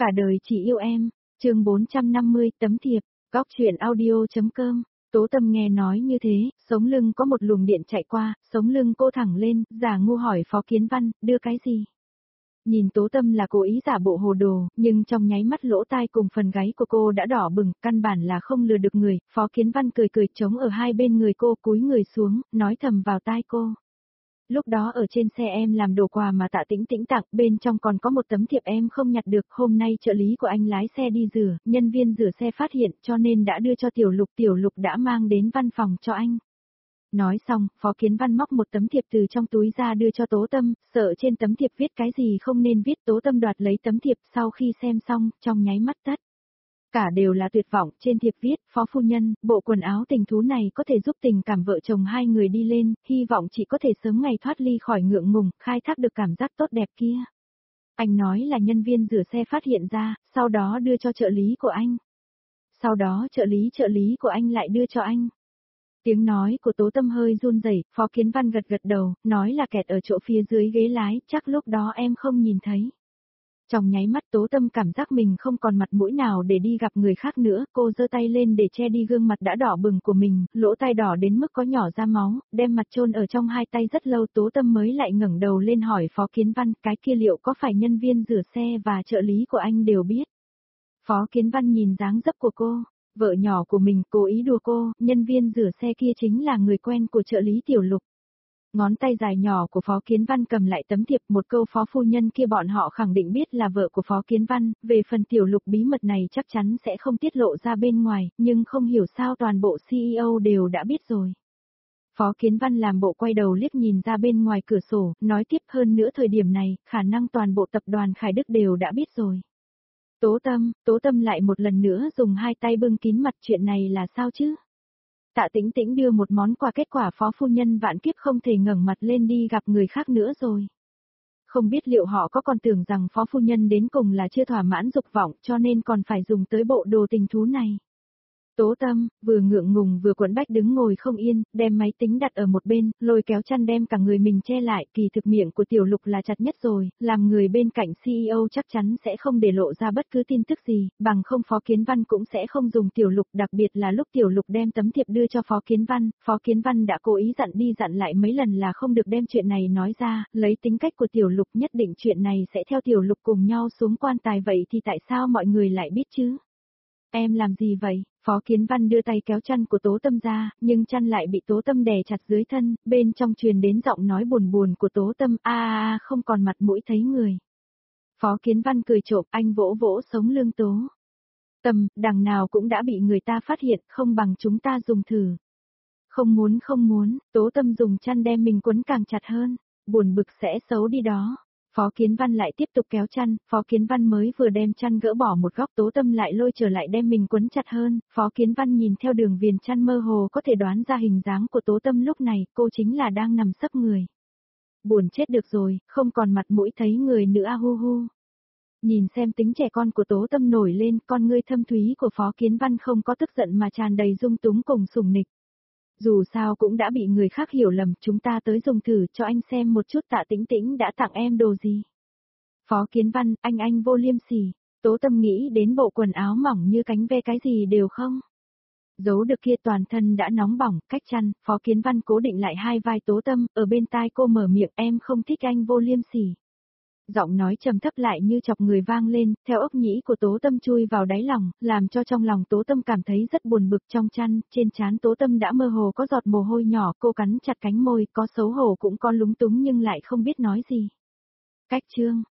Cả đời chỉ yêu em, chương 450 tấm thiệp, góc truyện audio.com. Tố Tâm nghe nói như thế, sống lưng có một luồng điện chạy qua, sống lưng cô thẳng lên, giả ngu hỏi Phó Kiến Văn, đưa cái gì? Nhìn Tố Tâm là cố ý giả bộ hồ đồ, nhưng trong nháy mắt lỗ tai cùng phần gáy của cô đã đỏ bừng, căn bản là không lừa được người. Phó Kiến Văn cười cười trống ở hai bên người cô, cúi người xuống, nói thầm vào tai cô. Lúc đó ở trên xe em làm đồ quà mà Tạ Tĩnh Tĩnh tặng, bên trong còn có một tấm thiệp em không nhặt được, hôm nay trợ lý của anh lái xe đi rửa, nhân viên rửa xe phát hiện cho nên đã đưa cho Tiểu Lục đã mang đến văn phòng cho anh. Nói xong, Phó Kiến Văn móc một tấm thiệp từ trong túi ra đưa cho Tố Tâm, sợ trên tấm thiệp viết cái gì không nên viết. Tố Tâm đoạt lấy tấm thiệp, sau khi xem xong, trong nháy mắt tắt. Cả đều là tuyệt vọng, trên thiệp viết, Phó phu nhân, bộ quần áo tình thú này có thể giúp tình cảm vợ chồng hai người đi lên, hy vọng chị có thể sớm ngày thoát ly khỏi ngượng ngùng, khai thác được cảm giác tốt đẹp kia. Anh nói là nhân viên rửa xe phát hiện ra, sau đó đưa cho trợ lý của anh. Sau đó trợ lý của anh lại đưa cho anh. Tiếng nói của Tố Tâm hơi run rẩy, Phó Kiến Văn gật gật đầu, nói là kẹt ở chỗ phía dưới ghế lái, chắc lúc đó em không nhìn thấy. Trong nháy mắt Tố Tâm cảm giác mình không còn mặt mũi nào để đi gặp người khác nữa, cô giơ tay lên để che đi gương mặt đã đỏ bừng của mình, lỗ tai đỏ đến mức có nhỏ ra máu, đem mặt chôn ở trong hai tay rất lâu. Tố Tâm mới lại ngẩng đầu lên hỏi Phó Kiến Văn, cái kia liệu có phải nhân viên rửa xe và trợ lý của anh đều biết? Phó Kiến Văn nhìn dáng dấp của cô, vợ nhỏ của mình, cố ý đùa cô, nhân viên rửa xe kia chính là người quen của trợ lý Tiểu Lục. Ngón tay dài nhỏ của Phó Kiến Văn cầm lại tấm thiệp, một câu Phó phu nhân kia bọn họ khẳng định biết là vợ của Phó Kiến Văn, về phần Tiểu Lục bí mật này chắc chắn sẽ không tiết lộ ra bên ngoài, nhưng không hiểu sao toàn bộ CEO đều đã biết rồi. Phó Kiến Văn làm bộ quay đầu liếc nhìn ra bên ngoài cửa sổ, nói tiếp hơn nữa thời điểm này, khả năng toàn bộ tập đoàn Khải Đức đều đã biết rồi. Tố Tâm lại một lần nữa dùng hai tay bưng kín mặt, chuyện này là sao chứ? Tạ Tĩnh Tĩnh đưa một món quà, kết quả Phó phu nhân vạn kiếp không thể ngẩng mặt lên đi gặp người khác nữa rồi. Không biết liệu họ có còn tưởng rằng Phó phu nhân đến cùng là chưa thỏa mãn dục vọng cho nên còn phải dùng tới bộ đồ tình thú này. Tố Tâm, vừa ngượng ngùng vừa quẫn bách đứng ngồi không yên, đem máy tính đặt ở một bên, lôi kéo chăn đem cả người mình che lại, kỳ thực miệng của Tiểu Lục là chặt nhất rồi, làm người bên cạnh CEO chắc chắn sẽ không để lộ ra bất cứ tin tức gì, bằng không Phó Kiến Văn cũng sẽ không dùng Tiểu Lục, đặc biệt là lúc Tiểu Lục đem tấm thiệp đưa cho Phó Kiến Văn đã cố ý dặn đi dặn lại mấy lần là không được đem chuyện này nói ra, lấy tính cách của Tiểu Lục nhất định chuyện này sẽ theo Tiểu Lục cùng nhau xuống quan tài, vậy thì tại sao mọi người lại biết chứ? Em làm gì vậy? Phó Kiến Văn đưa tay kéo chăn của Tố Tâm ra, nhưng chăn lại bị Tố Tâm đè chặt dưới thân, bên trong truyền đến giọng nói buồn buồn của Tố Tâm, không còn mặt mũi thấy người. Phó Kiến Văn cười trộm, anh vỗ vỗ sống lưng Tố Tâm, đằng nào cũng đã bị người ta phát hiện, không bằng chúng ta dùng thử. Không muốn, Tố Tâm dùng chăn đem mình quấn càng chặt hơn, buồn bực sẽ xấu đi đó. Phó Kiến Văn lại tiếp tục kéo chăn, Phó Kiến Văn mới vừa đem chăn gỡ bỏ một góc, Tố Tâm lại lôi trở lại đem mình quấn chặt hơn, Phó Kiến Văn nhìn theo đường viền chăn mơ hồ có thể đoán ra hình dáng của Tố Tâm lúc này, cô chính là đang nằm sấp người. Buồn chết được rồi, không còn mặt mũi thấy người nữa hu hu. Nhìn xem tính trẻ con của Tố Tâm nổi lên, con ngươi thâm thúy của Phó Kiến Văn không có tức giận mà tràn đầy dung túng cùng sủng nịch. Dù sao cũng đã bị người khác hiểu lầm, chúng ta tới dùng thử cho anh xem một chút Tạ Tĩnh Tĩnh đã tặng em đồ gì. Phó Kiến Văn, anh vô liêm sỉ. Tố Tâm nghĩ đến bộ quần áo mỏng như cánh ve cái gì đều không giấu được kia, toàn thân đã nóng bỏng, cách chăn, Phó Kiến Văn cố định lại hai vai Tố Tâm, ở bên tai cô mở miệng, em không thích anh vô liêm sỉ. Giọng nói trầm thấp lại như chọc người vang lên, theo ốc nhĩ của Tố Tâm chui vào đáy lòng, làm cho trong lòng Tố Tâm cảm thấy rất buồn bực. Trong chăn, trên trán Tố Tâm đã mơ hồ có giọt mồ hôi nhỏ, cô cắn chặt cánh môi, có xấu hổ cũng có lúng túng nhưng lại không biết nói gì. Cách chương